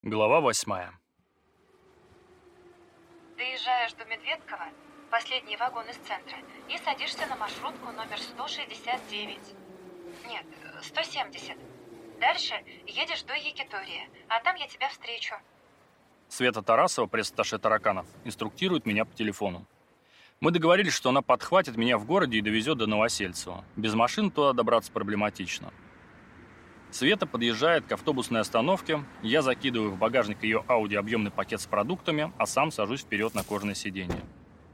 Глава 8. Доезжаешь до Медведкова, последний вагон из центра, и садишься на маршрутку номер 169. Нет, 170. Дальше едешь до Якитории, а там я тебя встречу. Света Тарасова, пресс-атташе Тараканов, инструктирует меня по телефону. Мы договорились, что она подхватит меня в городе и довезет до Новосельцева. Без машин туда добраться проблематично. Света подъезжает к автобусной остановке, я закидываю в багажник ее Ауди объемный пакет с продуктами, а сам сажусь вперед на кожаное сиденье.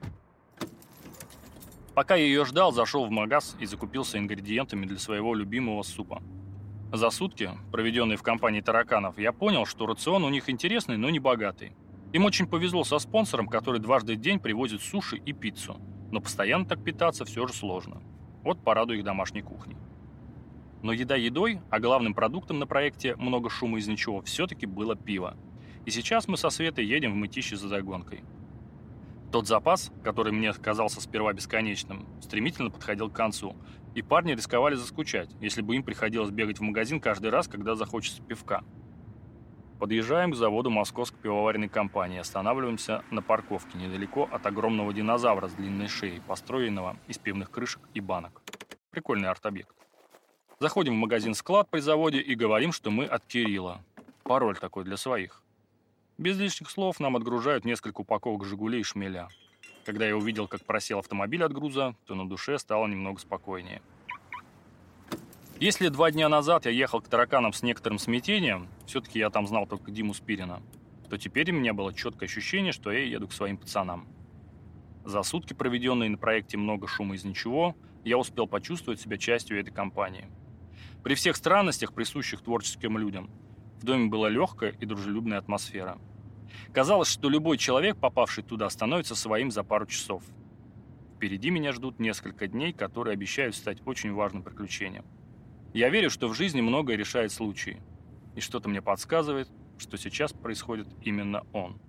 Пока я ее ждал, зашел в магаз и закупился ингредиентами для своего любимого супа. За сутки, проведенные в компании тараканов, я понял, что рацион у них интересный, но не богатый. Им очень повезло со спонсором, который дважды в день привозит суши и пиццу. Но постоянно так питаться все же сложно. Вот порадую их домашней кухней. Но еда едой, а главным продуктом на проекте «Много шума из ничего» все-таки было пиво. И сейчас мы со Светой едем в Мытищи за догонкой. Тот запас, который мне казался сперва бесконечным, стремительно подходил к концу, и парни рисковали заскучать, если бы им приходилось бегать в магазин каждый раз, когда захочется пивка. Подъезжаем к заводу Московской пивоваренной компании, останавливаемся на парковке недалеко от огромного динозавра с длинной шеей, построенного из пивных крышек и банок. Прикольный арт-объект. Заходим в магазин-склад при заводе и говорим, что мы от Кирилла. Пароль такой для своих. Без лишних слов нам отгружают несколько упаковок «Жигулей» и шмеля. Когда я увидел, как просел автомобиль от груза, то на душе стало немного спокойнее. Если 2 дня назад я ехал к тараканам с некоторым смятением, все-таки я там знал только Диму Спирина, то теперь у меня было четкое ощущение, что я еду к своим пацанам. За сутки, проведенные на проекте «Много шума из ничего», я успел почувствовать себя частью этой компании. При всех странностях, присущих творческим людям, в доме была легкая и дружелюбная атмосфера. Казалось, что любой человек, попавший туда, становится своим за пару часов. Впереди меня ждут несколько дней, которые обещают стать очень важным приключением. Я верю, что в жизни многое решает случай. И что-то мне подсказывает, что сейчас происходит именно он.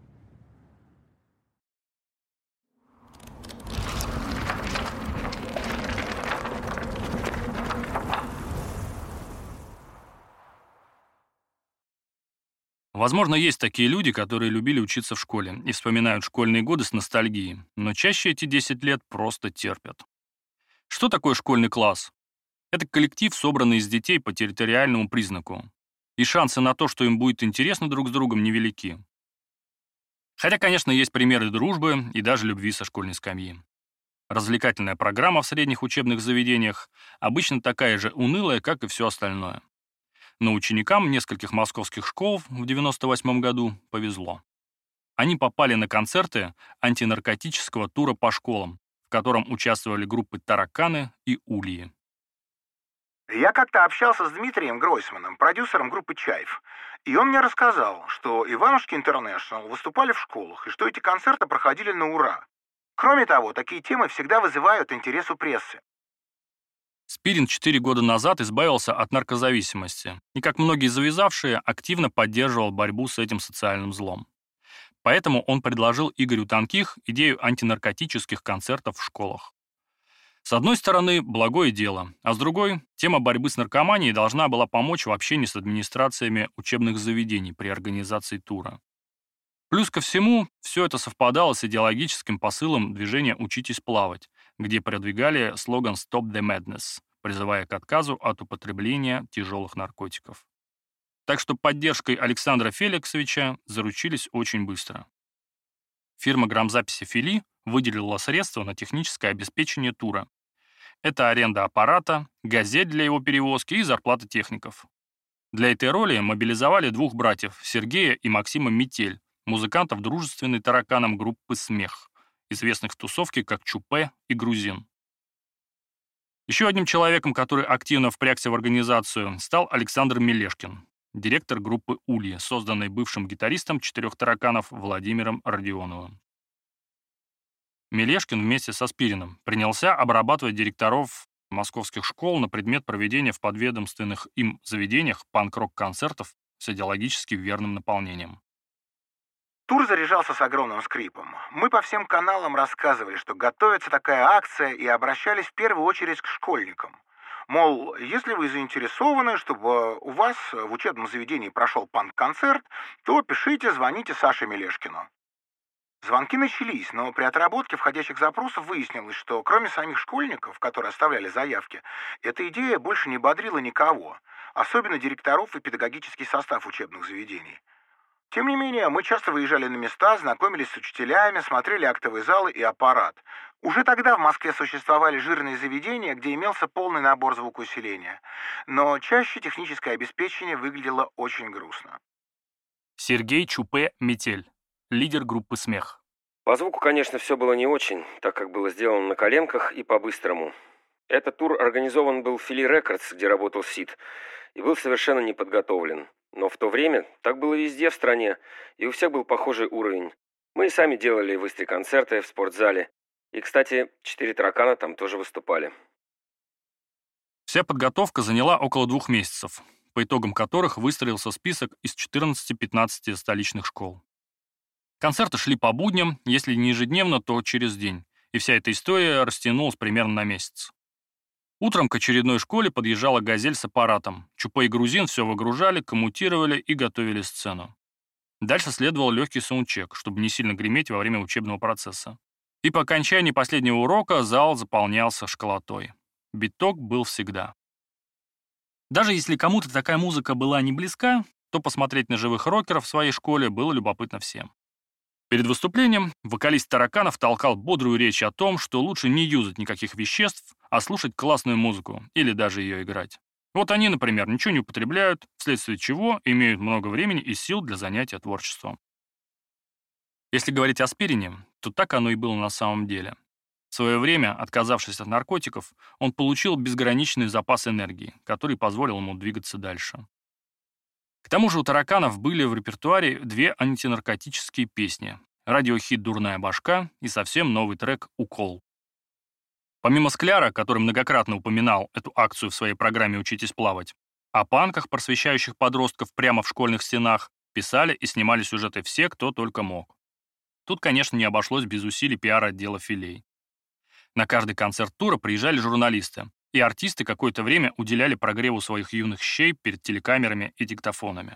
Возможно, есть такие люди, которые любили учиться в школе и вспоминают школьные годы с ностальгией, но чаще эти 10 лет просто терпят. Что такое школьный класс? Это коллектив, собранный из детей по территориальному признаку. И шансы на то, что им будет интересно друг с другом, невелики. Хотя, конечно, есть примеры дружбы и даже любви со школьной скамьи. Развлекательная программа в средних учебных заведениях обычно такая же унылая, как и все остальное. Но ученикам нескольких московских школ в 1998 году повезло. Они попали на концерты антинаркотического тура по школам, в котором участвовали группы «Тараканы» и «Ульи». Я как-то общался с Дмитрием Гройсманом, продюсером группы «Чайф», и он мне рассказал, что Иванушки Интернешнл выступали в школах, и что эти концерты проходили на ура. Кроме того, такие темы всегда вызывают интерес у прессы. Спирин 4 года назад избавился от наркозависимости и, как многие завязавшие, активно поддерживал борьбу с этим социальным злом. Поэтому он предложил Игорю Тонких идею антинаркотических концертов в школах. С одной стороны, благое дело, а с другой, тема борьбы с наркоманией должна была помочь в общении с администрациями учебных заведений при организации тура. Плюс ко всему, все это совпадало с идеологическим посылом движения «Учитесь плавать», где продвигали слоган «Stop the Madness», призывая к отказу от употребления тяжелых наркотиков. Так что поддержкой Александра Феликсовича заручились очень быстро. Фирма грамзаписи «Фили» выделила средства на техническое обеспечение тура. Это аренда аппарата, газет для его перевозки и зарплата техников. Для этой роли мобилизовали 2 братьев, Сергея и Максима Метель, музыкантов дружественной тараканам группы «Смех», известных в тусовке как Чупе и Грузин. Еще одним человеком, который активно впрягся в организацию, стал Александр Мелешкин, директор группы «Ульи», созданной бывшим гитаристом 4 тараканов Владимиром Родионовым. Мелешкин вместе со Спириным принялся обрабатывать директоров московских школ на предмет проведения в подведомственных им заведениях панк-рок-концертов с идеологически верным наполнением. Тур заряжался с огромным скрипом. Мы по всем каналам рассказывали, что готовится такая акция, и обращались в первую очередь к школьникам. Мол, если вы заинтересованы, чтобы у вас в учебном заведении прошел панк-концерт, то пишите, звоните Саше Мелешкину. Звонки начались, но при отработке входящих запросов выяснилось, что кроме самих школьников, которые оставляли заявки, эта идея больше не бодрила никого, особенно директоров и педагогический состав учебных заведений. Тем не менее, мы часто выезжали на места, знакомились с учителями, смотрели актовые залы и аппарат. Уже тогда в Москве существовали жирные заведения, где имелся полный набор звукоусиления. Но чаще техническое обеспечение выглядело очень грустно. Сергей Чупе Метель, лидер группы «Смех». По звуку, конечно, все было не очень, так как было сделано на коленках и по-быстрому. Этот тур организован был в Фили Рекордс, где работал Сид, и был совершенно не подготовлен. Но в то время так было везде в стране, и у всех был похожий уровень. Мы и сами делали в Истре концерты в спортзале. И, кстати, 4 таракана там тоже выступали. Вся подготовка заняла около 2 месяцев, по итогам которых выстроился список из 14-15 столичных школ. Концерты шли по будням, если не ежедневно, то через день, и вся эта история растянулась примерно на месяц. Утром к очередной школе подъезжала «Газель» с аппаратом. Чупе и грузин все выгружали, коммутировали и готовили сцену. Дальше следовал легкий саундчек, чтобы не сильно греметь во время учебного процесса. И по окончании последнего урока зал заполнялся школотой. Биток был всегда. Даже если кому-то такая музыка была не близка, то посмотреть на живых рокеров в своей школе было любопытно всем. Перед выступлением вокалист «Тараканов» толкал бодрую речь о том, что лучше не юзать никаких веществ, а слушать классную музыку или даже ее играть. Вот они, например, ничего не употребляют, вследствие чего имеют много времени и сил для занятия творчеством. Если говорить о Спирине, то так оно и было на самом деле. В свое время, отказавшись от наркотиков, он получил безграничный запас энергии, который позволил ему двигаться дальше. К тому же у «Тараканов» были в репертуаре 2 антинаркотические песни: радиохит «Дурная башка» и совсем новый трек «Укол». Помимо Скляра, который многократно упоминал эту акцию в своей программе «Учитесь плавать», о панках, просвещающих подростков прямо в школьных стенах, писали и снимали сюжеты все, кто только мог. Тут, конечно, не обошлось без усилий пиар-отдела «Филей». На каждый концерт тура приезжали журналисты, и артисты какое-то время уделяли прогреву своих юных щей перед телекамерами и диктофонами.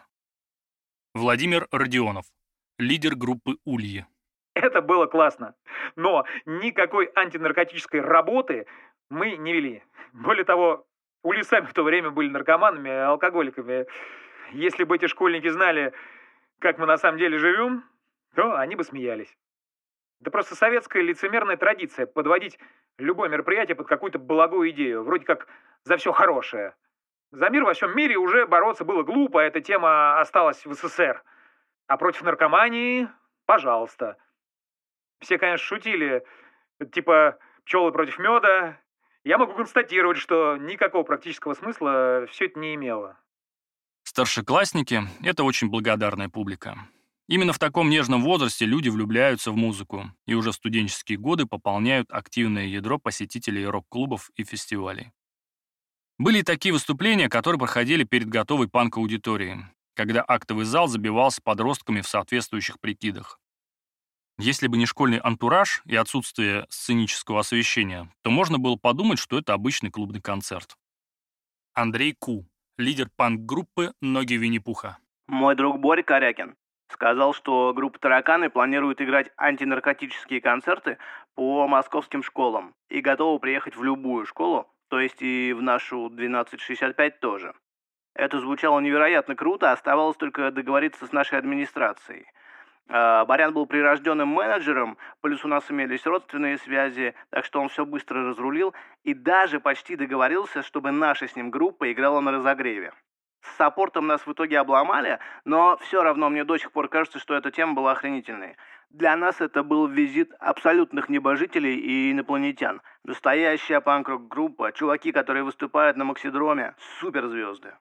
Владимир Родионов, лидер группы «Ульи». Это было классно, но никакой антинаркотической работы мы не вели. Более того, Ульи сами в то время были наркоманами, алкоголиками. Если бы эти школьники знали, как мы на самом деле живем, то они бы смеялись. Да просто советская лицемерная традиция подводить любое мероприятие под какую-то благую идею, вроде как за все хорошее. За мир во всем мире уже бороться было глупо, эта тема осталась в СССР. А против наркомании – пожалуйста. Все, конечно, шутили, типа пчелы против меда. Я могу констатировать, что никакого практического смысла все это не имело. Старшеклассники – это очень благодарная публика. Именно в таком нежном возрасте люди влюбляются в музыку и уже в студенческие годы пополняют активное ядро посетителей рок-клубов и фестивалей. Были и такие выступления, которые проходили перед готовой панк-аудиторией, когда актовый зал забивался подростками в соответствующих прикидах. Если бы не школьный антураж и отсутствие сценического освещения, то можно было подумать, что это обычный клубный концерт. Андрей Ку, лидер панк-группы «Ноги Винни-Пуха». Мой друг Боря Корякин сказал, что группа «Тараканы» планирует играть антинаркотические концерты по московским школам и готова приехать в любую школу, то есть и в нашу 1265 тоже. Это звучало невероятно круто, оставалось только договориться с нашей администрацией. Барян был прирожденным менеджером, плюс у нас имелись родственные связи, так что он все быстро разрулил и даже почти договорился, чтобы наша с ним группа играла на разогреве. С саппортом нас в итоге обломали, но все равно мне до сих пор кажется, что эта тема была охренительной. Для нас это был визит абсолютных небожителей и инопланетян. Настоящая панк-рок-группа, чуваки, которые выступают на Максидроме, суперзвезды.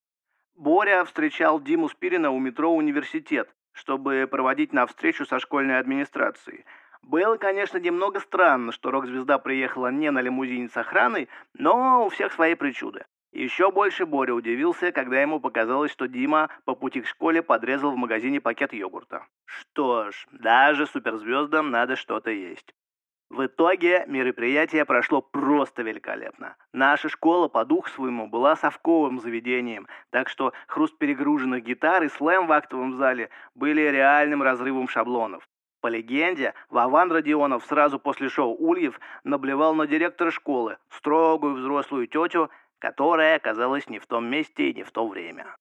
Боря встречал Диму Спирина у метро «Университет», чтобы проводить на встречу со школьной администрацией. Было, конечно, немного странно, что рок-звезда приехала не на лимузине с охраной, но у всех свои причуды. Еще больше Боря удивился, когда ему показалось, что Дима по пути к школе подрезал в магазине пакет йогурта. Что ж, даже суперзвездам надо что-то есть. В итоге мероприятие прошло просто великолепно. Наша школа по духу своему была совковым заведением, так что хруст перегруженных гитар и слэм в актовом зале были реальным разрывом шаблонов. По легенде, Вован Родионов сразу после шоу «Ульев» наблевал на директора школы, строгую взрослую тетю, которая оказалась не в том месте и не в то время.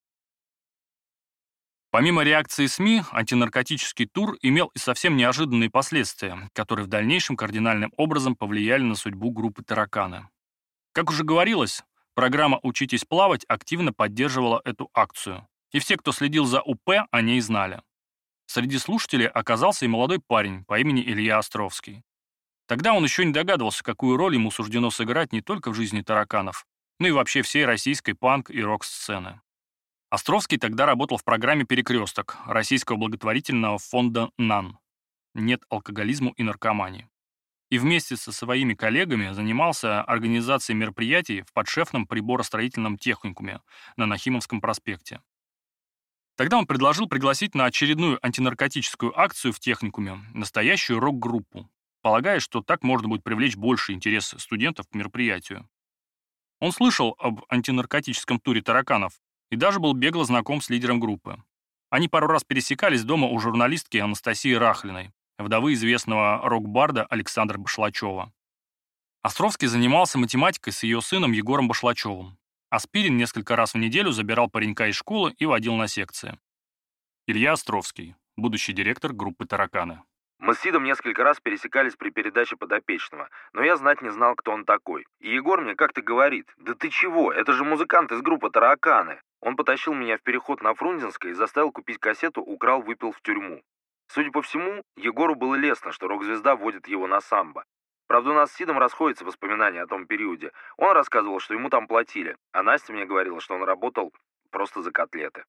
Помимо реакции СМИ, антинаркотический тур имел и совсем неожиданные последствия, которые в дальнейшем кардинальным образом повлияли на судьбу группы «Тараканы». Как уже говорилось, программа «Учитесь плавать» активно поддерживала эту акцию, и все, кто следил за УП, о ней знали. Среди слушателей оказался и молодой парень по имени Илья Островский. Тогда он еще не догадывался, какую роль ему суждено сыграть не только в жизни тараканов, но и вообще всей российской панк- и рок-сцены. Островский тогда работал в программе «Перекресток» Российского благотворительного фонда НАН «Нет алкоголизму и наркомании». И вместе со своими коллегами занимался организацией мероприятий в подшефном приборостроительном техникуме на Нахимовском проспекте. Тогда он предложил пригласить на очередную антинаркотическую акцию в техникуме настоящую рок-группу, полагая, что так можно будет привлечь больше интерес студентов к мероприятию. Он слышал об антинаркотическом туре тараканов и даже был бегло знаком с лидером группы. Они пару раз пересекались дома у журналистки Анастасии Рахлиной, вдовы известного рок-барда Александра Башлачева. Островский занимался математикой с ее сыном Егором Башлачевым, а Спирин несколько раз в неделю забирал паренька из школы и водил на секции. Илья Островский, будущий директор группы «Тараканы». Мы с Сидом несколько раз пересекались при передаче подопечного, но я знать не знал, кто он такой. И Егор мне как-то говорит: «Да ты чего, это же музыкант из группы «Тараканы». Он потащил меня в переход на Фрунзенской и заставил купить кассету «Украл, выпил в тюрьму». Судя по всему, Егору было лестно, что рок-звезда водит его на самбо. Правда, у нас с Сидом расходятся воспоминания о том периоде. Он рассказывал, что ему там платили, а Настя мне говорила, что он работал просто за котлеты.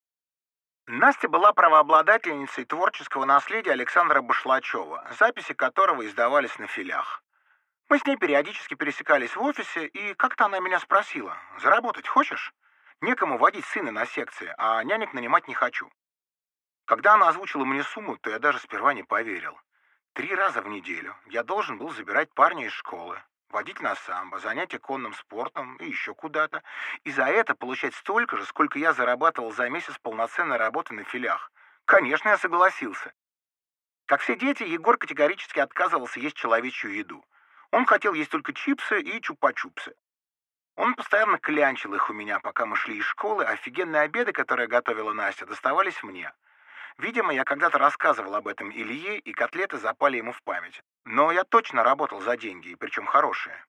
Настя была правообладательницей творческого наследия Александра Башлачева, записи которого издавались на филях. Мы с ней периодически пересекались в офисе, и как-то она меня спросила: «Заработать хочешь? Некому водить сына на секции, а нянек нанимать не хочу». Когда она озвучила мне сумму, то я даже сперва не поверил. 3 раза в неделю я должен был забирать парня из школы, водить на самбо, занятия конным спортом и еще куда-то. И за это получать столько же, сколько я зарабатывал за месяц полноценной работы на филях. Конечно, я согласился. Как все дети, Егор категорически отказывался есть человечью еду. Он хотел есть только чипсы и чупа-чупсы. Он постоянно клянчил их у меня, пока мы шли из школы, а офигенные обеды, которые готовила Настя, доставались мне. Видимо, я когда-то рассказывал об этом Илье, и котлеты запали ему в память. Но я точно работал за деньги, и причем хорошие.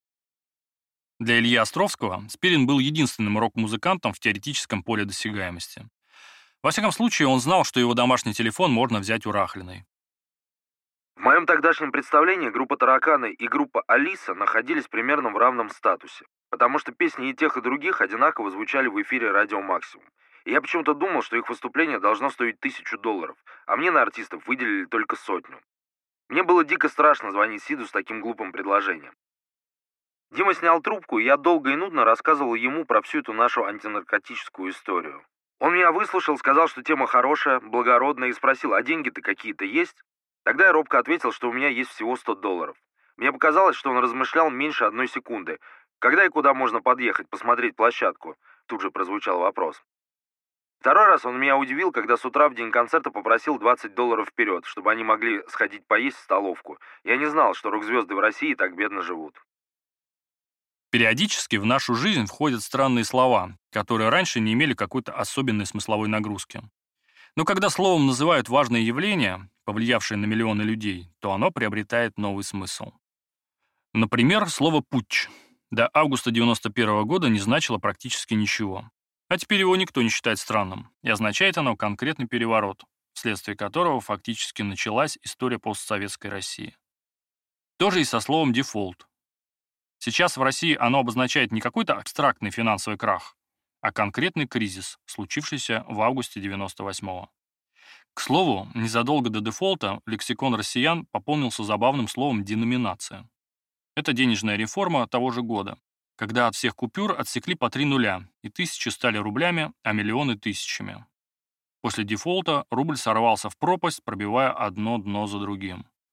Для Ильи Островского Спирин был единственным рок-музыкантом в теоретическом поле досягаемости. Во всяком случае, он знал, что его домашний телефон можно взять у Рахлиной. В моем тогдашнем представлении группа «Тараканы» и группа «Алиса» находились примерно в равном статусе, потому что песни и тех, и других одинаково звучали в эфире «Радио Максимум». И я почему-то думал, что их выступление должно стоить $1000, а мне на артистов выделили только 100. Мне было дико страшно звонить Сиду с таким глупым предложением. Дима снял трубку, и я долго и нудно рассказывал ему про всю эту нашу антинаркотическую историю. Он меня выслушал, сказал, что тема хорошая, благородная, и спросил: а деньги-то какие-то есть? Тогда я робко ответил, что у меня есть всего $100. Мне показалось, что он размышлял меньше 1 секунды. Когда и куда можно подъехать, посмотреть площадку? Тут же прозвучал вопрос. Второй раз он меня удивил, когда с утра в день концерта попросил $20 вперед, чтобы они могли сходить поесть в столовку. Я не знал, что рок-звезды в России так бедно живут. Периодически в нашу жизнь входят странные слова, которые раньше не имели какой-то особенной смысловой нагрузки. Но когда словом называют важное явление, повлиявшее на миллионы людей, то оно приобретает новый смысл. Например, слово «путч» до августа 1991 года не значило практически ничего. А теперь его никто не считает странным, и означает оно конкретный переворот, вследствие которого фактически началась история постсоветской России. То же и со словом «дефолт». Сейчас в России оно обозначает не какой-то абстрактный финансовый крах, а конкретный кризис, случившийся в августе 1998-го. К слову, незадолго до дефолта лексикон россиян пополнился забавным словом «деноминация». Это денежная реформа того же года, когда от всех купюр отсекли по 3 нуля, и тысячи стали рублями, а миллионы — тысячами. После дефолта рубль сорвался в пропасть, пробивая одно дно за другим.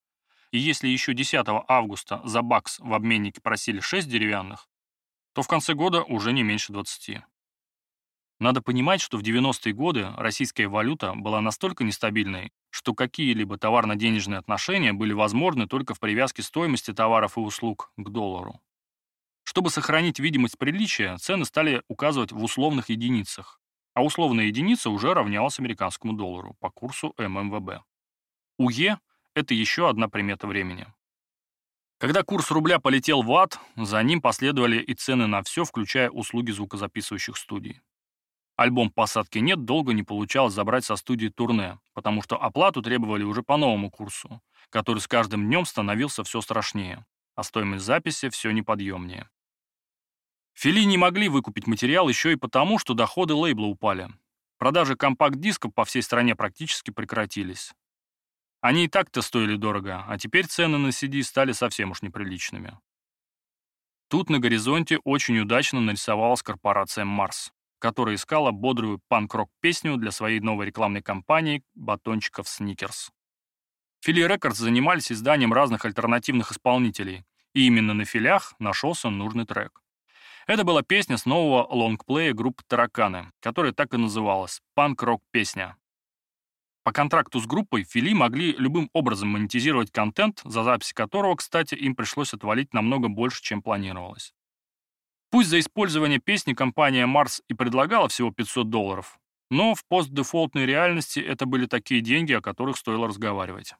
И если еще 10 августа за бакс в обменнике просили 6 деревянных, то в конце года уже не меньше 20. Надо понимать, что в 90-е годы российская валюта была настолько нестабильной, что какие-либо товарно-денежные отношения были возможны только в привязке стоимости товаров и услуг к доллару. Чтобы сохранить видимость приличия, цены стали указывать в условных единицах, а условная единица уже равнялась американскому доллару по курсу ММВБ. УЕ – это еще одна примета времени. Когда курс рубля полетел в ад, за ним последовали и цены на все, включая услуги звукозаписывающих студий. Альбом «Посадки нет» долго не получалось забрать со студии «Турне», потому что оплату требовали уже по новому курсу, который с каждым днем становился все страшнее, а стоимость записи все неподъемнее. Фили не могли выкупить материал еще и потому, что доходы лейбла упали. Продажи компакт-дисков по всей стране практически прекратились. Они и так-то стоили дорого, а теперь цены на CD стали совсем уж неприличными. Тут на горизонте очень удачно нарисовалась корпорация «Марс», которая искала бодрую панк-рок-песню для своей новой рекламной кампании батончиков «Сникерс». Фили Рекордс занимались изданием разных альтернативных исполнителей, и именно на филях нашелся нужный трек. Это была песня с нового лонгплея группы «Тараканы», которая так и называлась «Панк-рок-песня». По контракту с группой Фили могли любым образом монетизировать контент, за запись которого, кстати, им пришлось отвалить намного больше, чем планировалось. Пусть за использование песни компания Mars и предлагала всего $500, но в постдефолтной реальности это были такие деньги, о которых стоило разговаривать.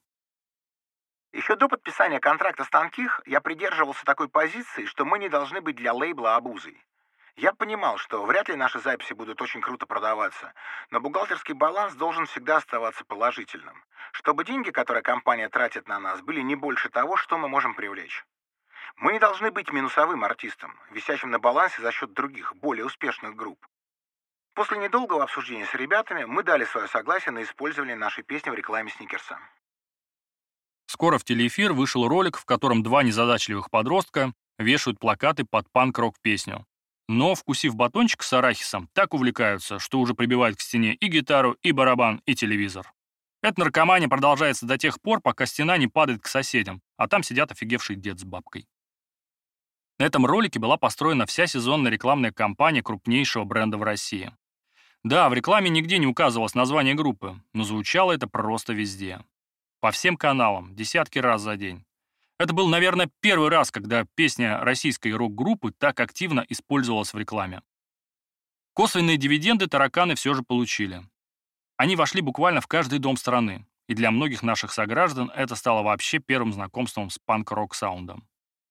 Еще до подписания контракта с Танких я придерживался такой позиции, что мы не должны быть для лейбла обузой. Я понимал, что вряд ли наши записи будут очень круто продаваться, но бухгалтерский баланс должен всегда оставаться положительным, чтобы деньги, которые компания тратит на нас, были не больше того, что мы можем привлечь. Мы не должны быть минусовым артистом, висящим на балансе за счет других, более успешных групп. После недолгого обсуждения с ребятами мы дали свое согласие на использование нашей песни в рекламе Сникерса. Скоро в телеэфир вышел ролик, в котором два незадачливых подростка вешают плакаты под панк-рок-песню. Но, вкусив батончик с арахисом, так увлекаются, что уже прибивают к стене и гитару, и барабан, и телевизор. Эта наркомания продолжается до тех пор, пока стена не падает к соседям, а там сидят офигевший дед с бабкой. На этом ролике была построена вся сезонная рекламная кампания крупнейшего бренда в России. Да, в рекламе нигде не указывалось название группы, но звучало это просто везде. По всем каналам, десятки раз за день. Это был, наверное, первый раз, когда песня российской рок-группы так активно использовалась в рекламе. Косвенные дивиденды тараканы все же получили. Они вошли буквально в каждый дом страны, и для многих наших сограждан это стало вообще первым знакомством с панк-рок-саундом.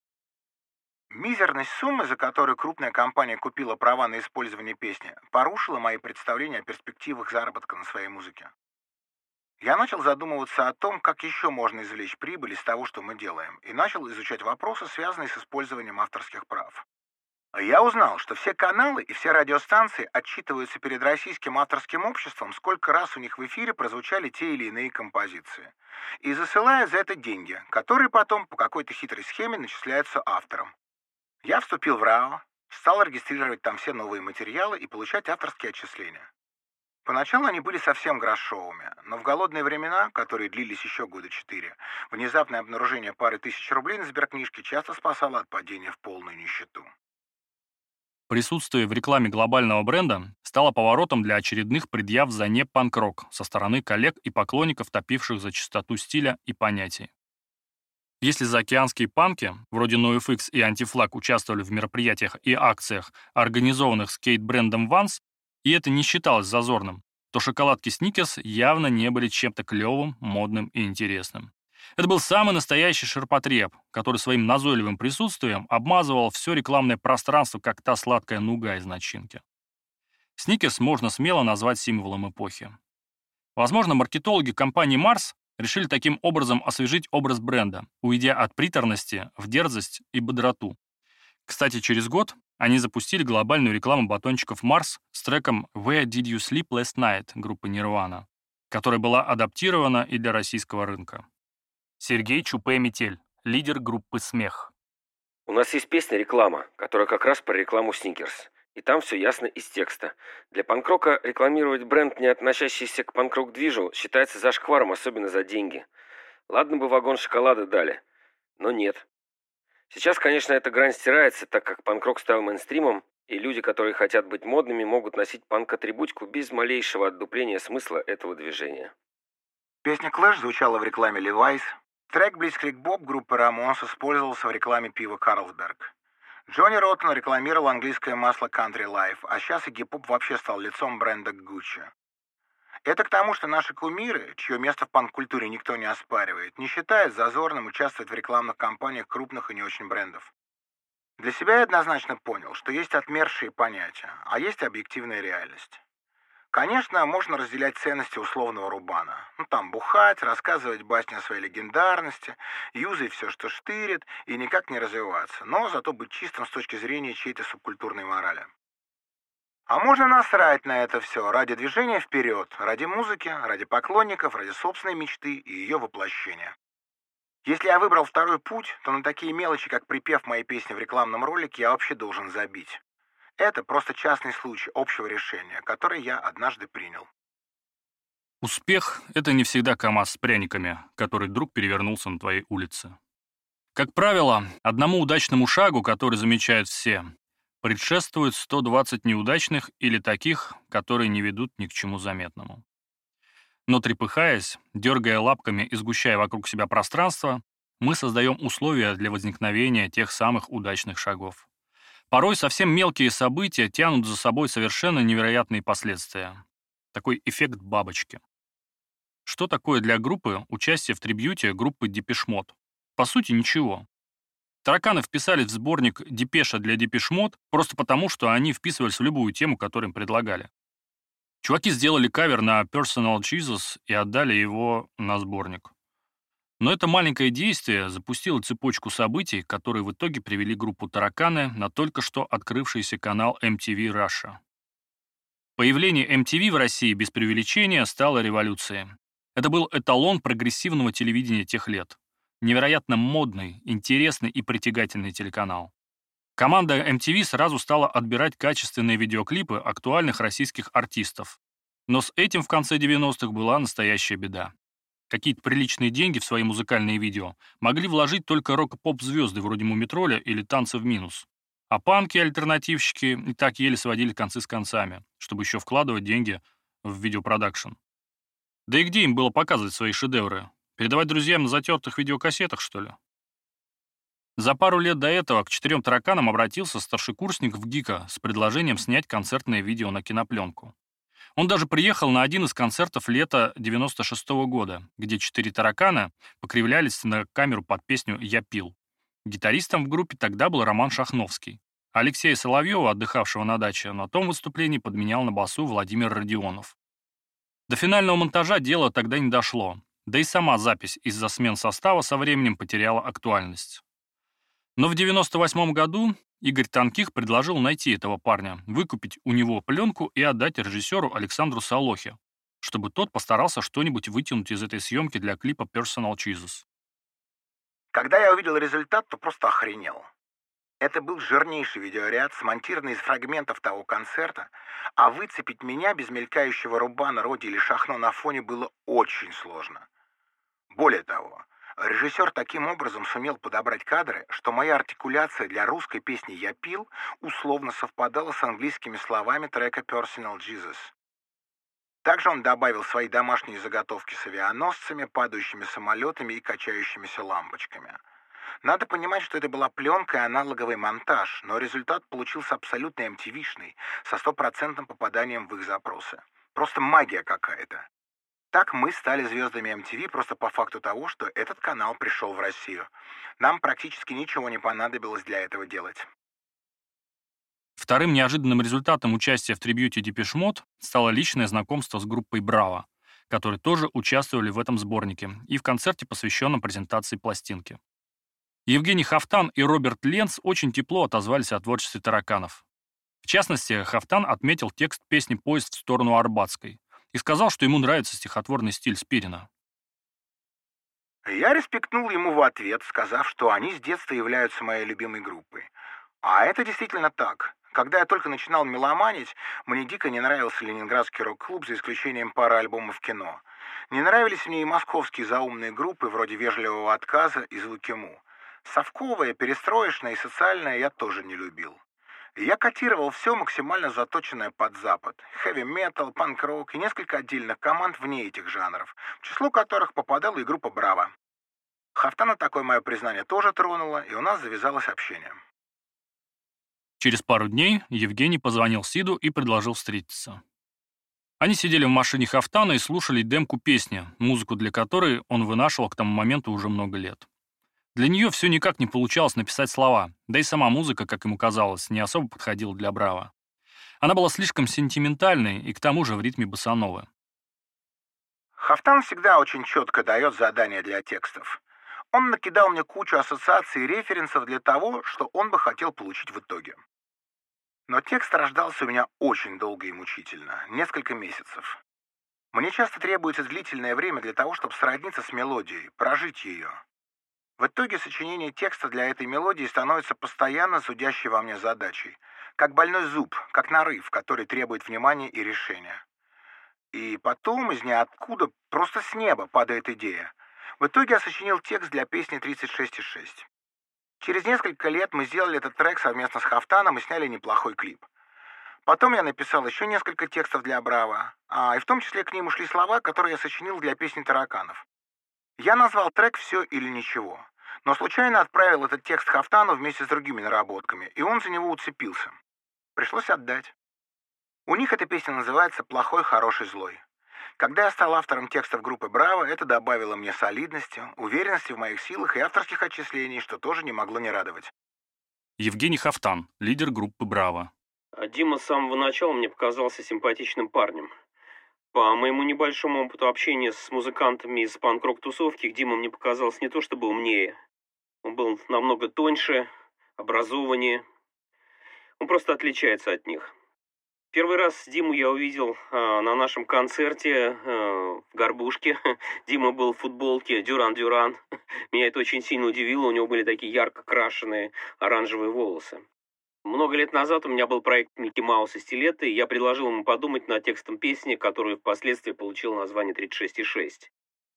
Мизерность суммы, за которую крупная компания купила права на использование песни, порушила мои представления о перспективах заработка на своей музыке. Я начал задумываться о том, как еще можно извлечь прибыль из того, что мы делаем, и начал изучать вопросы, связанные с использованием авторских прав. Я узнал, что все каналы и все радиостанции отчитываются перед Российским авторским обществом, сколько раз у них в эфире прозвучали те или иные композиции, и засылают за это деньги, которые потом по какой-то хитрой схеме начисляются авторам. Я вступил в РАО, стал регистрировать там все новые материалы и получать авторские отчисления. Поначалу они были совсем грошовыми, но в голодные времена, которые длились еще года 4, внезапное обнаружение пары тысяч рублей на сберкнижке часто спасало от падения в полную нищету. Присутствие в рекламе глобального бренда стало поворотом для очередных предъяв за не-панк-рок со стороны коллег и поклонников, топивших за чистоту стиля и понятий. Если заокеанские панки, вроде NoFX и Антифлаг, участвовали в мероприятиях и акциях, организованных скейт-брендом Vans, и это не считалось зазорным, то шоколадки Сникерс явно не были чем-то клевым, модным и интересным. Это был самый настоящий ширпотреб, который своим назойливым присутствием обмазывал все рекламное пространство, как та сладкая нуга из начинки. Сникерс можно смело назвать символом эпохи. Возможно, маркетологи компании Mars решили таким образом освежить образ бренда, уйдя от приторности в дерзость и бодроту. Кстати, через год они запустили глобальную рекламу батончиков Mars с треком «Where did you sleep last night» группы Nirvana, которая была адаптирована и для российского рынка. Сергей Чупе-Метель, лидер группы «Смех». У нас есть песня-реклама, которая как раз про рекламу Сникерс. И там все ясно из текста. Для панк-рока рекламировать бренд, не относящийся к панк-рок-движу, считается зашкваром, особенно за деньги. Ладно бы вагон шоколада дали, но нет. Сейчас, конечно, эта грань стирается, так как панк-рок стал мейнстримом, и люди, которые хотят быть модными, могут носить панк-атрибутику без малейшего отдупления смысла этого движения. Песня Clash звучала в рекламе Levi's. Трек Blitzkrieg Bob группы Ramones использовался в рекламе пива Carlsberg. Джонни Роттен рекламировал английское масло Country Life, а сейчас и гип-поп вообще стал лицом бренда Gucci. Это к тому, что наши кумиры, чье место в панк-культуре никто не оспаривает, не считают зазорным участвовать в рекламных кампаниях крупных и не очень брендов. Для себя я однозначно понял, что есть отмершие понятия, а есть объективная реальность. Конечно, можно разделять ценности условного рубана. Там бухать, рассказывать басни о своей легендарности, юзать все, что штырит, и никак не развиваться, но зато быть чистым с точки зрения чьей-то субкультурной морали. А можно насрать на это все ради движения вперед, ради музыки, ради поклонников, ради собственной мечты и ее воплощения. Если я выбрал второй путь, то на такие мелочи, как припев моей песни в рекламном ролике, я вообще должен забить. Это просто частный случай общего решения, который я однажды принял. Успех – это не всегда КамАЗ с пряниками, который вдруг перевернулся на твоей улице. Как правило, одному удачному шагу, который замечают все, предшествует 120 неудачных или таких, которые не ведут ни к чему заметному. Но трепыхаясь, дергая лапками и сгущая вокруг себя пространство, мы создаем условия для возникновения тех самых удачных шагов. Порой совсем мелкие события тянут за собой совершенно невероятные последствия. Такой эффект бабочки. Что такое для группы участие в трибьюте группы Depeche Mode? По сути, ничего. Тараканы вписались в сборник «Депеша для Depeche Mode» просто потому, что они вписывались в любую тему, которую им предлагали. Чуваки сделали кавер на Personal Jesus и отдали его на сборник. Но это маленькое действие запустило цепочку событий, которые в итоге привели группу «Тараканы» на только что открывшийся канал MTV Russia. Появление MTV в России без преувеличения стало революцией. Это был эталон прогрессивного телевидения тех лет. Невероятно модный, интересный и притягательный телеканал. Команда MTV сразу стала отбирать качественные видеоклипы актуальных российских артистов. Но с этим в конце 90-х была настоящая беда. Какие-то приличные деньги в свои музыкальные видео могли вложить только рок-поп-звезды вроде Мумитроля или Танца в минус. А панки-альтернативщики и так еле сводили концы с концами, чтобы еще вкладывать деньги в видеопродакшн. Да и где им было показывать свои шедевры? Передавать друзьям на затертых видеокассетах, что ли? За пару лет до этого к 4 тараканам обратился старшекурсник в ГИКа с предложением снять концертное видео на кинопленку. Он даже приехал на один из концертов лета 96-го года, где 4 таракана покривлялись на камеру под песню «Я пил». Гитаристом в группе тогда был Роман Шахновский. Алексея Соловьева, отдыхавшего на даче, на том выступлении подменял на басу Владимир Родионов. До финального монтажа дело тогда не дошло, да и сама запись из-за смен состава со временем потеряла актуальность. Но в 98 году Игорь Тонких предложил найти этого парня, выкупить у него пленку и отдать режиссеру Александру Солохе, чтобы тот постарался что-нибудь вытянуть из этой съемки для клипа Personal Jesus. Когда я увидел результат, то просто охренел. Это был жирнейший видеоряд, смонтированный из фрагментов того концерта, а выцепить меня без мелькающего рубана, Роди или Шахно на фоне было очень сложно. Более того, режиссер таким образом сумел подобрать кадры, что моя артикуляция для русской песни «Я пил» условно совпадала с английскими словами трека Personal Jesus. Также он добавил свои домашние заготовки с авианосцами, падающими самолетами и качающимися лампочками. Надо понимать, что это была пленка и аналоговый монтаж, но результат получился абсолютно MTV-шный, со 100% попаданием в их запросы. Просто магия какая-то. Так мы стали звездами MTV просто по факту того, что этот канал пришел в Россию. Нам практически ничего не понадобилось для этого делать. Вторым неожиданным результатом участия в трибьюте Depeche Mode стало личное знакомство с группой «Браво», которые тоже участвовали в этом сборнике и в концерте, посвященном презентации пластинки. Евгений Хафтан и Роберт Ленц очень тепло отозвались о творчестве тараканов. В частности, Хафтан отметил текст песни «Поезд в сторону Арбатской» и сказал, что ему нравится стихотворный стиль Спирина. Я респектнул ему в ответ, сказав, что они с детства являются моей любимой группой. А это действительно так. Когда я только начинал меломанить, мне дико не нравился ленинградский рок-клуб, за исключением пары альбомов кино. Не нравились мне и московские заумные группы вроде «Вежливого отказа» и «Звуки Му». Совковое, перестроечное и социальное я тоже не любил. И я котировал все максимально заточенное под Запад. Хэви-метал, панк-рок и несколько отдельных команд вне этих жанров, в число которых попадала и группа «Браво». Хафтана такое мое признание тоже тронуло, и у нас завязалось общение. Через пару дней Евгений позвонил Сиду и предложил встретиться. Они сидели в машине Хафтана и слушали демку песни, музыку для которой он вынашивал к тому моменту уже много лет. Для нее все никак не получалось написать слова, да и сама музыка, как ему казалось, не особо подходила для Браво. Она была слишком сентиментальной и к тому же в ритме босановы. Хафтан всегда очень четко дает задания для текстов. Он накидал мне кучу ассоциаций и референсов для того, что он бы хотел получить в итоге. Но текст рождался у меня очень долго и мучительно, несколько месяцев. Мне часто требуется длительное время для того, чтобы сродниться с мелодией, прожить ее. В итоге сочинение текста для этой мелодии становится постоянно зудящей во мне задачей, как больной зуб, как нарыв, который требует внимания и решения. И потом из ниоткуда, просто с неба падает идея. В итоге я сочинил текст для песни 36,6. Через несколько лет мы сделали этот трек совместно с Хафтаном и сняли неплохой клип. Потом я написал еще несколько текстов для Браво, и в том числе к ним ушли слова, которые я сочинил для песни «Тараканов». Я назвал трек «Все или ничего», но случайно отправил этот текст Хафтану вместе с другими наработками, и он за него уцепился. Пришлось отдать. У них эта песня называется «Плохой, хороший, злой». Когда я стал автором текстов группы «Браво», это добавило мне солидности, уверенности в моих силах и авторских отчислений, что тоже не могло не радовать. Евгений Хафтан, лидер группы «Браво». Дима с самого начала мне показался симпатичным парнем. По моему небольшому опыту общения с музыкантами из панк-рок-тусовки, Дима мне показался не то чтобы умнее. Он был намного тоньше, образованнее. Он просто отличается от них. Первый раз Диму я увидел на нашем концерте в Горбушке. Дима был в футболке «Дюран-Дюран». Меня это очень сильно удивило, у него были такие ярко крашеные оранжевые волосы. Много лет назад у меня был проект «Микки Маус и стилеты», и я предложил ему подумать над текстом песни, которую впоследствии получила название «36,6».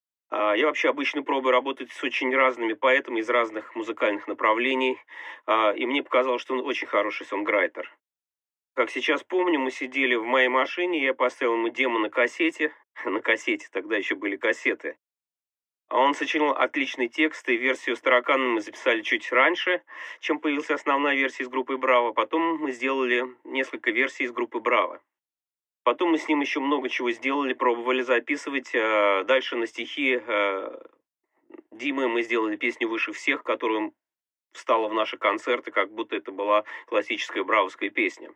Я вообще обычно пробую работать с очень разными поэтами из разных музыкальных направлений, и мне показалось, что он очень хороший сонграйтер. Как сейчас помню, мы сидели в моей машине, я поставил ему демо на кассете, тогда еще были кассеты. А он сочинил отличный текст, и версию с тараканами мы записали чуть раньше, чем появилась основная версия из группы «Браво». Потом мы сделали несколько версий из группы «Браво». Потом мы с ним еще много чего сделали, пробовали записывать. Дальше на стихи Димы мы сделали песню «Выше всех», которая встала в наши концерты, как будто это была классическая бравовская песня.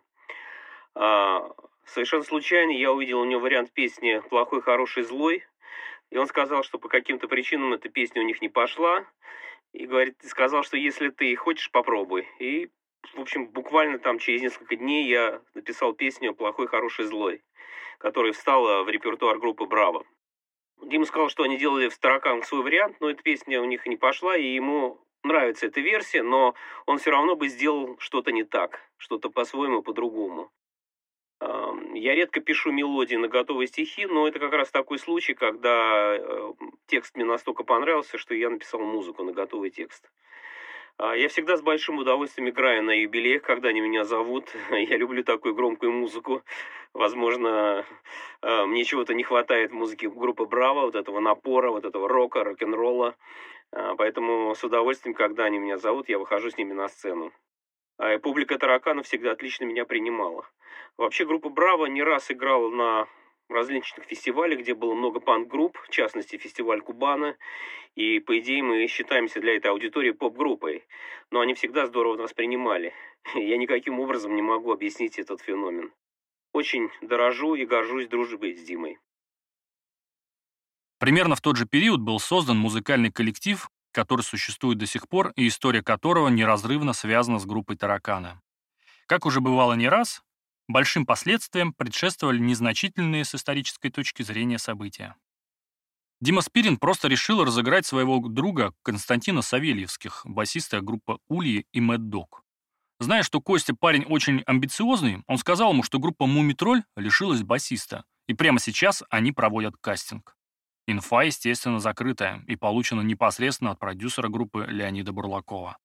Совершенно случайно я увидел у него вариант песни «Плохой, хороший, злой». И он сказал, что по каким-то причинам эта песня у них не пошла. И сказал, что если ты хочешь, попробуй. И, в общем, буквально там через несколько дней я написал песню «Плохой, хороший, злой», которая встала в репертуар группы «Браво». Дима сказал, что они делали в «Тараканах» свой вариант, но эта песня у них и не пошла, и ему нравится эта версия, но он все равно бы сделал что-то не так, что-то по-своему, по-другому. Я редко пишу мелодии на готовые стихи, но это как раз такой случай, когда текст мне настолько понравился, что я написал музыку на готовый текст. Я всегда с большим удовольствием играю на юбилеях, когда они меня зовут. Я люблю такую громкую музыку. Возможно, мне чего-то не хватает в музыке группы «Браво», вот этого напора, вот этого рока, рок-н-ролла. Поэтому с удовольствием, когда они меня зовут, я выхожу с ними на сцену. И публика «Тараканов» всегда отлично меня принимала. Вообще группа «Браво» не раз играла на различных фестивалях, где было много панк-групп, в частности, фестиваль Кубана. И, по идее, мы считаемся для этой аудитории поп-группой. Но они всегда здорово нас принимали. Я никаким образом не могу объяснить этот феномен. Очень дорожу и горжусь дружбой с Димой. Примерно в тот же период был создан музыкальный коллектив, который существует до сих пор и история которого неразрывно связана с группой «Тараканы». Как уже бывало не раз, большим последствиям предшествовали незначительные с исторической точки зрения события. Дима Спирин просто решил разыграть своего друга Константина Савельевских, басиста группы «Ульи» и Мэд Дог. Зная, что Костя парень очень амбициозный, он сказал ему, что группа «Мумий Тролль» лишилась басиста, и прямо сейчас они проводят кастинг. Инфа, естественно, закрытая и получена непосредственно от продюсера группы Леонида Бурлакова.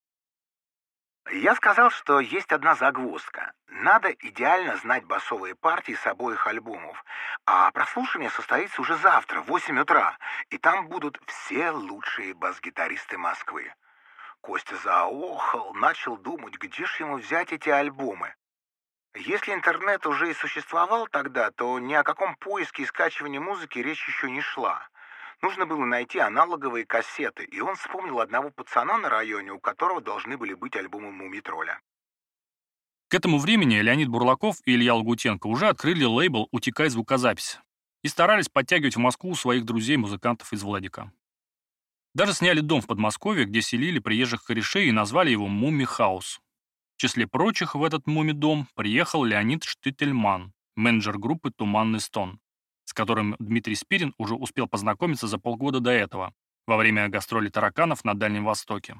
Я сказал, что есть одна загвоздка. Надо идеально знать басовые партии с обоих альбомов. А прослушивание состоится уже завтра в 8 утра. И там будут все лучшие бас-гитаристы Москвы. Костя заохал, начал думать, где ж ему взять эти альбомы. Если интернет уже и существовал тогда, то ни о каком поиске и скачивании музыки речь еще не шла. Нужно было найти аналоговые кассеты, и он вспомнил одного пацана на районе, у которого должны были быть альбомы Мумий-тролля. К этому времени Леонид Бурлаков и Илья Лагутенко уже открыли лейбл «Утекай звукозапись» и старались подтягивать в Москву своих друзей-музыкантов из Владика. Даже сняли дом в Подмосковье, где селили приезжих корешей и назвали его «Муми-хаус». В числе прочих в этот «Муми-дом» приехал Леонид Штительман, менеджер группы «Туманный стон», с которым Дмитрий Спирин уже успел познакомиться за полгода до этого, во время гастролей тараканов на Дальнем Востоке.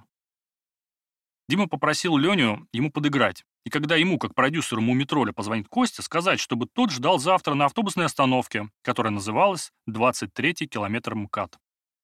Дима попросил Леню ему подыграть, и когда ему, как продюсеру Мумий-тролля, позвонит Костя, сказать, чтобы тот ждал завтра на автобусной остановке, которая называлась 23-й километр МКАД.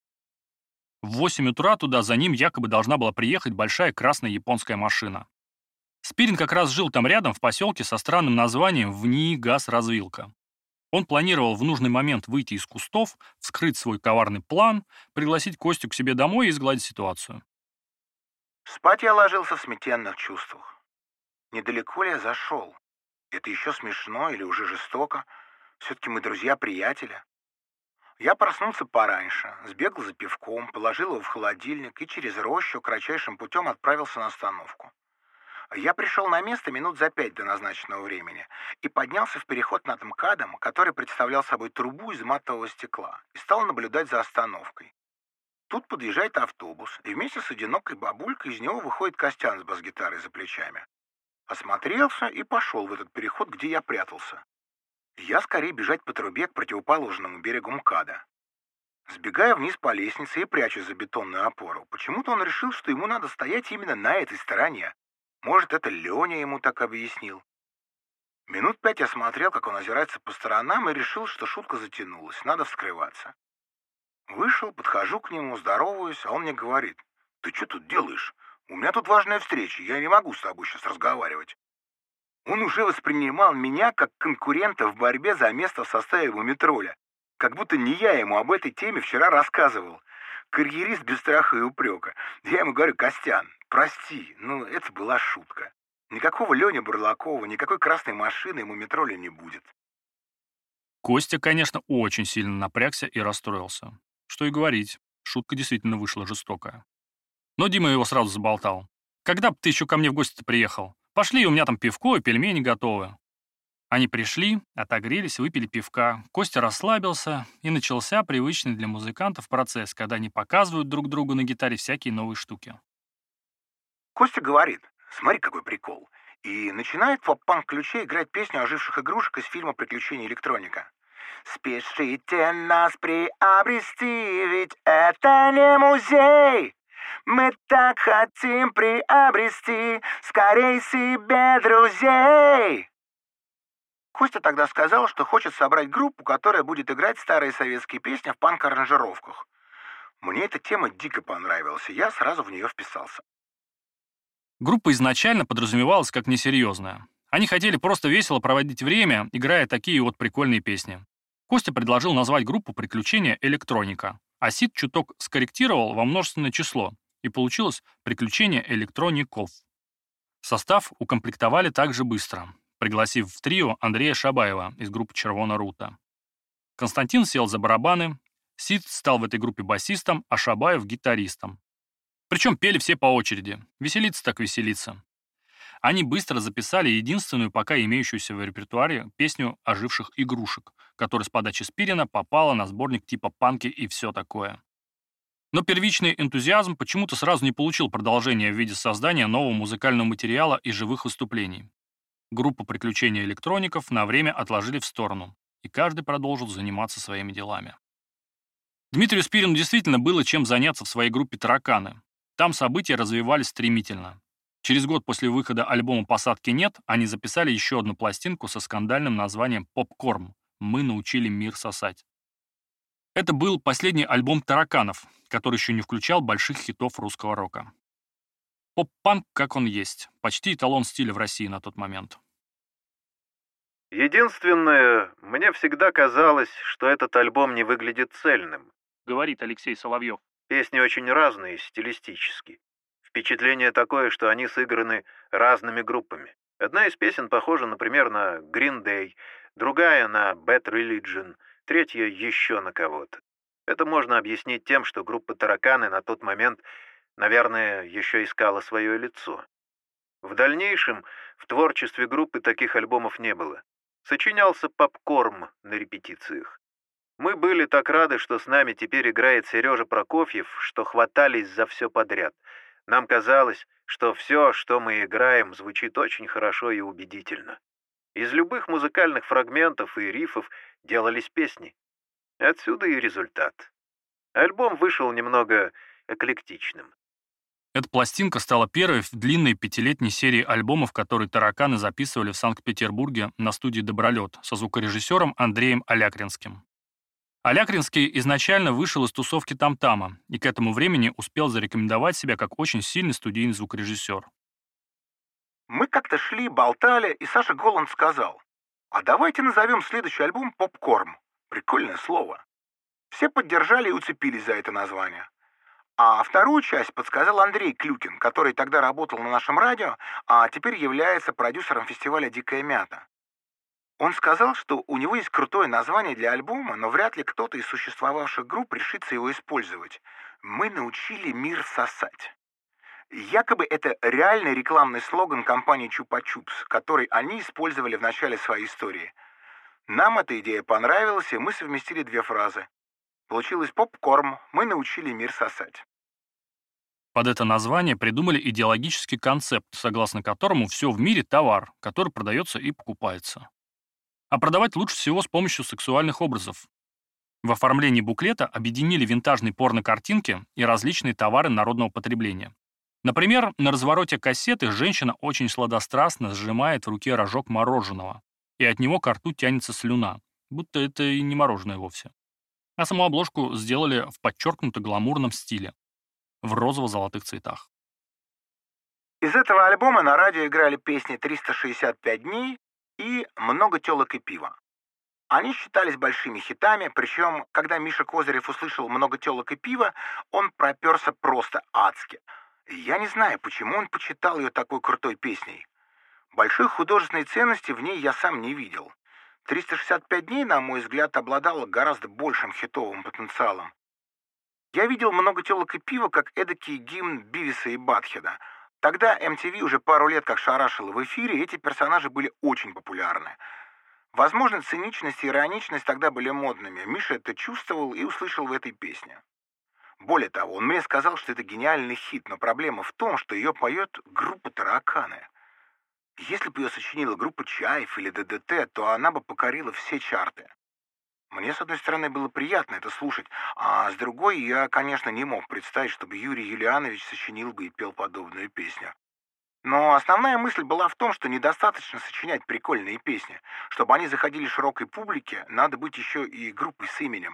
В 8 утра туда за ним якобы должна была приехать большая красная японская машина. Спирин как раз жил там рядом, в поселке со странным названием ВНИИ «Газразвилка». Он планировал в нужный момент выйти из кустов, вскрыть свой коварный план, пригласить Костю к себе домой и сгладить ситуацию. Спать я ложился в смятенных чувствах. Недалеко ли я зашел? Это еще смешно или уже жестоко? Все-таки мы друзья-приятеля. Я проснулся пораньше, сбегал за пивком, положил его в холодильник и через рощу кратчайшим путем отправился на остановку. Я пришел на место минут за 5 до назначенного времени и поднялся в переход над МКАДом, который представлял собой трубу из матового стекла, и стал наблюдать за остановкой. Тут подъезжает автобус, и вместе с одинокой бабулькой из него выходит Костян с бас-гитарой за плечами. Осмотрелся и пошел в этот переход, где я прятался. Я скорее бежать по трубе к противоположному берегу МКАДа. Сбегая вниз по лестнице и прячусь за бетонную опору, почему-то он решил, что ему надо стоять именно на этой стороне. Может, это Леня ему так объяснил. Минут 5 я смотрел, как он озирается по сторонам, и решил, что шутка затянулась, надо вскрываться. Вышел, подхожу к нему, здороваюсь, а он мне говорит: «Ты что тут делаешь? У меня тут важная встреча, я не могу с тобой сейчас разговаривать». Он уже воспринимал меня как конкурента в борьбе за место в составе Мумий-тролля, как будто не я ему об этой теме вчера рассказывал. Карьерист без страха и упрека. Я ему говорю: «Костян, прости, но это была шутка. Никакого Лени Бурлакова, никакой красной машины и Мумий-тролля не будет». Костя, конечно, очень сильно напрягся и расстроился. Что и говорить, шутка действительно вышла жестокая. Но Дима его сразу заболтал. «Когда бы ты еще ко мне в гости-то приехал? Пошли, у меня там пивко и пельмени готовы». Они пришли, отогрелись, выпили пивка. Костя расслабился, и начался привычный для музыкантов процесс, когда они показывают друг другу на гитаре всякие новые штуки. Костя говорит: «Смотри, какой прикол». И начинает в поп-панк-ключе играть песню оживших игрушек из фильма «Приключения электроника». «Спешите нас приобрести, ведь это не музей. Мы так хотим приобрести скорей себе друзей». Костя тогда сказал, что хочет собрать группу, которая будет играть старые советские песни в панк-аранжировках. Мне эта тема дико понравилась, и я сразу в нее вписался. Группа изначально подразумевалась как несерьезная. Они хотели просто весело проводить время, играя такие вот прикольные песни. Костя предложил назвать группу «Приключения электроника», а Сид чуток скорректировал во множественное число, и получилось «Приключения электроников». Состав укомплектовали также быстро, пригласив в трио Андрея Шабаева из группы «Червона рута». Константин сел за барабаны, Сид стал в этой группе басистом, а Шабаев — гитаристом. Причем пели все по очереди. Веселиться так веселиться. Они быстро записали единственную пока имеющуюся в репертуаре песню оживших игрушек, которая с подачи Спирина попала на сборник типа «Панки и все такое». Но первичный энтузиазм почему-то сразу не получил продолжения в виде создания нового музыкального материала и живых выступлений. Группу «Приключения электроников» на время отложили в сторону, и каждый продолжил заниматься своими делами. Дмитрию Спирину действительно было чем заняться в своей группе «Тараканы». Там события развивались стремительно. Через год после выхода альбома «Посадки нет» они записали еще одну пластинку со скандальным названием «Попкорн. Мы научили мир сосать». Это был последний альбом «Тараканов», который еще не включал больших хитов русского рока. Поп-панк, как он есть, почти эталон стиля в России на тот момент. Единственное, мне всегда казалось, что этот альбом не выглядит цельным. Говорит Алексей Соловьев. Песни очень разные стилистически. Впечатление такое, что они сыграны разными группами. Одна из песен похожа, например, на Green Day, другая на Bad Religion, третья еще на кого-то. Это можно объяснить тем, что группа «Тараканы» на тот момент, наверное, еще искала свое лицо. В дальнейшем в творчестве группы таких альбомов не было. Сочинялся попкорн на репетициях. Мы были так рады, что с нами теперь играет Сережа Прокофьев, что хватались за все подряд. Нам казалось, что все, что мы играем, звучит очень хорошо и убедительно. Из любых музыкальных фрагментов и рифов делались песни. Отсюда и результат. Альбом вышел немного эклектичным. Эта пластинка стала первой в длинной 5-летней серии альбомов, которые «Тараканы» записывали в Санкт-Петербурге на студии «Добролет» со звукорежиссером Андреем Алякринским. Алякринский изначально вышел из тусовки Там-Тама и к этому времени успел зарекомендовать себя как очень сильный студийный звукорежиссер. Мы как-то шли, болтали, и Саша Голланд сказал: «А давайте назовем следующий альбом «Попкорн». Прикольное слово». Все поддержали и уцепились за это название. А вторую часть подсказал Андрей Клюкин, который тогда работал на нашем радио, а теперь является продюсером фестиваля «Дикая мята». Он сказал, что у него есть крутое название для альбома, но вряд ли кто-то из существовавших групп решится его использовать. «Мы научили мир сосать». Якобы это реальный рекламный слоган компании «Чупа-Чупс», который они использовали в начале своей истории. Нам эта идея понравилась, и мы совместили две фразы. Получилось «Попкорн. Мы научили мир сосать». Под это название придумали идеологический концепт, согласно которому все в мире – товар, который продается и покупается. А продавать лучше всего с помощью сексуальных образов. В оформлении буклета объединили винтажные порно-картинки и различные товары народного потребления. Например, на развороте кассеты женщина очень сладострастно сжимает в руке рожок мороженого, и от него ко рту тянется слюна, будто это и не мороженое вовсе. А саму обложку сделали в подчеркнуто гламурном стиле, в розово-золотых цветах. Из этого альбома на радио играли песни «365 дней» и «Много телок и пива». Они считались большими хитами, причем, когда Миша Козырев услышал «Много телок и пива», он проперся просто адски. Я не знаю, почему он почитал ее такой крутой песней. Большой художественной ценности в ней я сам не видел. 365 дней, на мой взгляд, обладала гораздо большим хитовым потенциалом. Я видел «Много телок и пива» как эдакий гимн Бивиса и Батхеда. Тогда MTV уже пару лет как шарашила в эфире, и эти персонажи были очень популярны. Возможно, циничность и ироничность тогда были модными. Миша это чувствовал и услышал в этой песне. Более того, он мне сказал, что это гениальный хит, но проблема в том, что ее поет группа «Тараканы». Если бы ее сочинила группа «Чайф» или ДДТ, то она бы покорила все чарты. Мне, с одной стороны, было приятно это слушать, а с другой, я, конечно, не мог представить, чтобы Юрий Юлианович сочинил бы и пел подобную песню. Но основная мысль была в том, что недостаточно сочинять прикольные песни. Чтобы они заходили широкой публике, надо быть еще и группой с именем.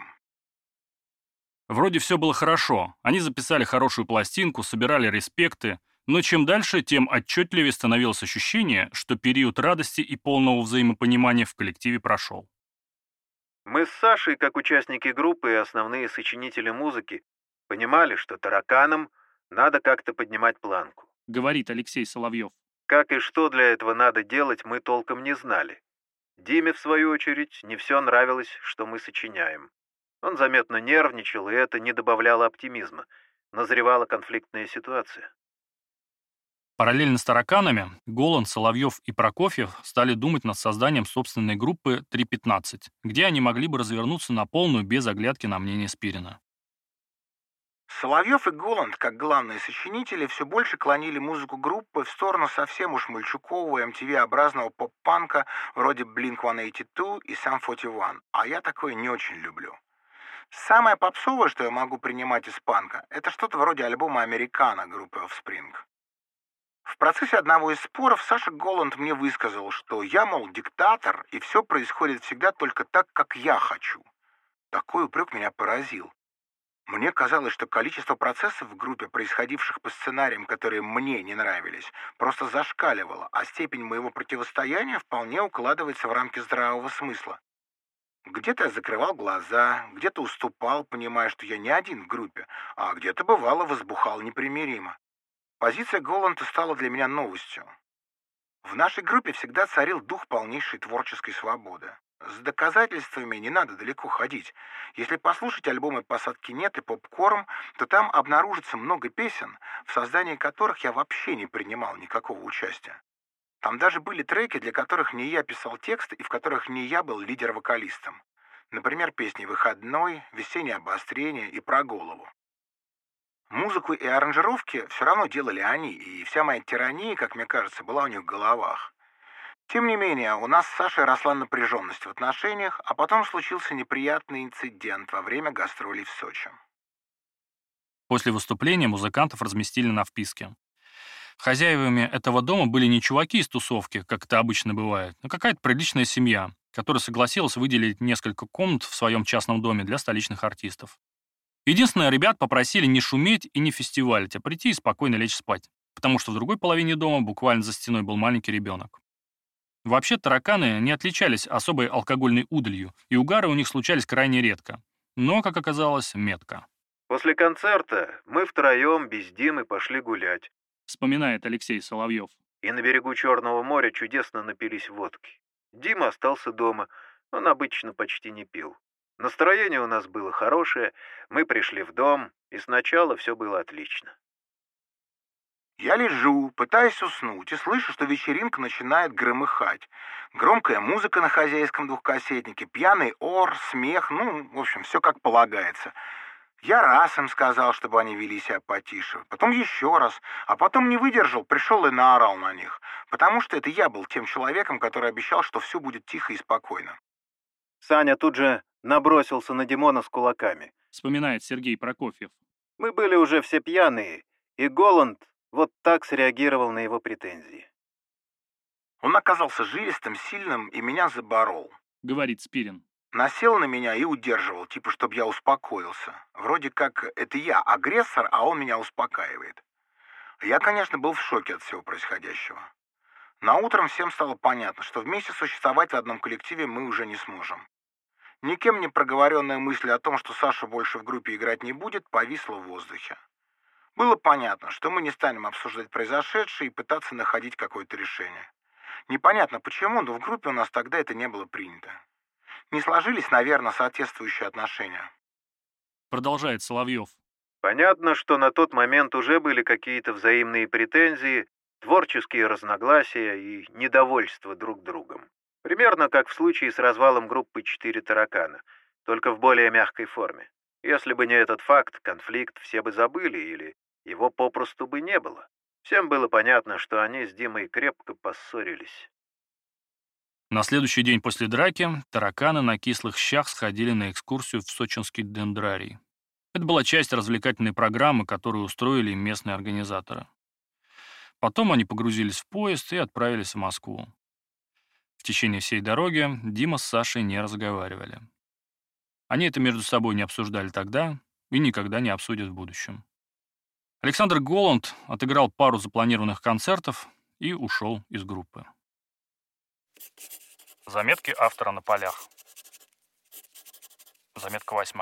Вроде все было хорошо, они записали хорошую пластинку, собирали респекты, но чем дальше, тем отчетливее становилось ощущение, что период радости и полного взаимопонимания в коллективе прошел. Мы с Сашей, как участники группы и основные сочинители музыки, понимали, что «Тараканам» надо как-то поднимать планку. Говорит Алексей Соловьев. Как и что для этого надо делать, мы толком не знали. Диме, в свою очередь, не все нравилось, что мы сочиняем. Он заметно нервничал, и это не добавляло оптимизма. Назревала конфликтная ситуация. Параллельно с «Тараканами» Голланд, Соловьев и Прокофьев стали думать над созданием собственной группы 3.15, где они могли бы развернуться на полную без оглядки на мнение Спирина. Соловьев и Голланд, как главные сочинители, все больше клонили музыку группы в сторону совсем уж мальчукового MTV-образного поп-панка вроде Blink-182 и Sum 41, а я такое не очень люблю. Самое попсовое, что я могу принимать из панка, это что-то вроде альбома «Американо» группы Offspring. В процессе одного из споров Саша Голланд мне высказал, что я, мол, диктатор, и все происходит всегда только так, как я хочу. Такой упрек меня поразил. Мне казалось, что количество процессов в группе, происходивших по сценариям, которые мне не нравились, просто зашкаливало, а степень моего противостояния вполне укладывается в рамки здравого смысла. Где-то я закрывал глаза, где-то уступал, понимая, что я не один в группе, а где-то, бывало, возбухал непримиримо. Позиция Голланда стала для меня новостью. В нашей группе всегда царил дух полнейшей творческой свободы. С доказательствами не надо далеко ходить. Если послушать альбомы «Посадки нет» и «Попкорн», то там обнаружится много песен, в создании которых я вообще не принимал никакого участия. Там даже были треки, для которых не я писал текст и в которых не я был лидер-вокалистом. Например, песни «Выходной», «Весеннее обострение» и «Про голову». Музыку и аранжировки все равно делали они, и вся моя тирания, как мне кажется, была у них в головах. Тем не менее, у нас с Сашей росла напряженность в отношениях, а потом случился неприятный инцидент во время гастролей в Сочи. После выступления музыкантов разместили на вписке. Хозяевами этого дома были не чуваки из тусовки, как это обычно бывает, а какая-то приличная семья, которая согласилась выделить несколько комнат в своем частном доме для столичных артистов. Единственное, ребят попросили не шуметь и не фестивалить, а прийти и спокойно лечь спать, потому что в другой половине дома буквально за стеной был маленький ребенок. Вообще, тараканы не отличались особой алкогольной удалью, и угары у них случались крайне редко, но, как оказалось, метко. После концерта мы втроем без Димы пошли гулять. Вспоминает Алексей Соловьев. И на берегу Черного моря чудесно напились водки. Дима остался дома, он обычно почти не пил. Настроение у нас было хорошее, мы пришли в дом, и сначала все было отлично. Я лежу, пытаюсь уснуть, и слышу, что вечеринка начинает громыхать. Громкая музыка на хозяйском двухкассетнике, пьяный ор, смех, в общем, все как полагается. Я раз им сказал, чтобы они вели себя потише, потом еще раз, а потом не выдержал, пришел и наорал на них, потому что это я был тем человеком, который обещал, что все будет тихо и спокойно. Саня тут же набросился на Димона с кулаками. Вспоминает Сергей Прокофьев. Мы были уже все пьяные, и Голланд вот так среагировал на его претензии. Он оказался жилистым, сильным и меня заборол. Говорит Спирин. Насел на меня и удерживал, типа, чтобы я успокоился. Вроде как это я агрессор, а он меня успокаивает. Я, конечно, был в шоке от всего происходящего. Наутром всем стало понятно, что вместе существовать в одном коллективе мы уже не сможем. Никем не проговоренная мысль о том, что Саша больше в группе играть не будет, повисла в воздухе. Было понятно, что мы не станем обсуждать произошедшее и пытаться находить какое-то решение. Непонятно почему, но в группе у нас тогда это не было принято. Не сложились, наверное, соответствующие отношения. Продолжает Соловьев. Понятно, что на тот момент уже были какие-то взаимные претензии, творческие разногласия и недовольство друг другом. Примерно как в случае с развалом группы «Четыре таракана», только в более мягкой форме. Если бы не этот факт, конфликт все бы забыли или его попросту бы не было. Всем было понятно, что они с Димой крепко поссорились. На следующий день после драки тараканы на кислых щах сходили на экскурсию в сочинский дендрарий. Это была часть развлекательной программы, которую устроили им местные организаторы. Потом они погрузились в поезд и отправились в Москву. В течение всей дороги Дима с Сашей не разговаривали. Они это между собой не обсуждали тогда и никогда не обсудят в будущем. Александр Голланд отыграл пару запланированных концертов и ушел из группы. Заметки автора на полях. Заметка 8.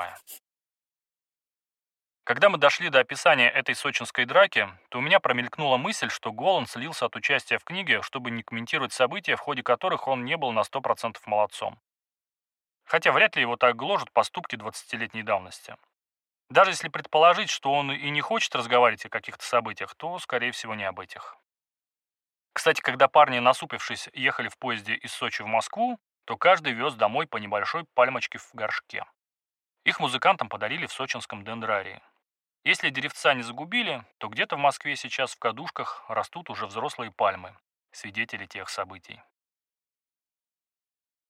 Когда мы дошли до описания этой сочинской драки, то у меня промелькнула мысль, что Голланд слился от участия в книге, чтобы не комментировать события, в ходе которых он не был на 100% молодцом. Хотя вряд ли его так гложут поступки 20-летней давности. Даже если предположить, что он и не хочет разговаривать о каких-то событиях, то, скорее всего, не об этих. Кстати, когда парни, насупившись, ехали в поезде из Сочи в Москву, то каждый вез домой по небольшой пальмочке в горшке. Их музыкантам подарили в сочинском дендрарии. Если деревца не загубили, то где-то в Москве сейчас в кадушках растут уже взрослые пальмы, свидетели тех событий.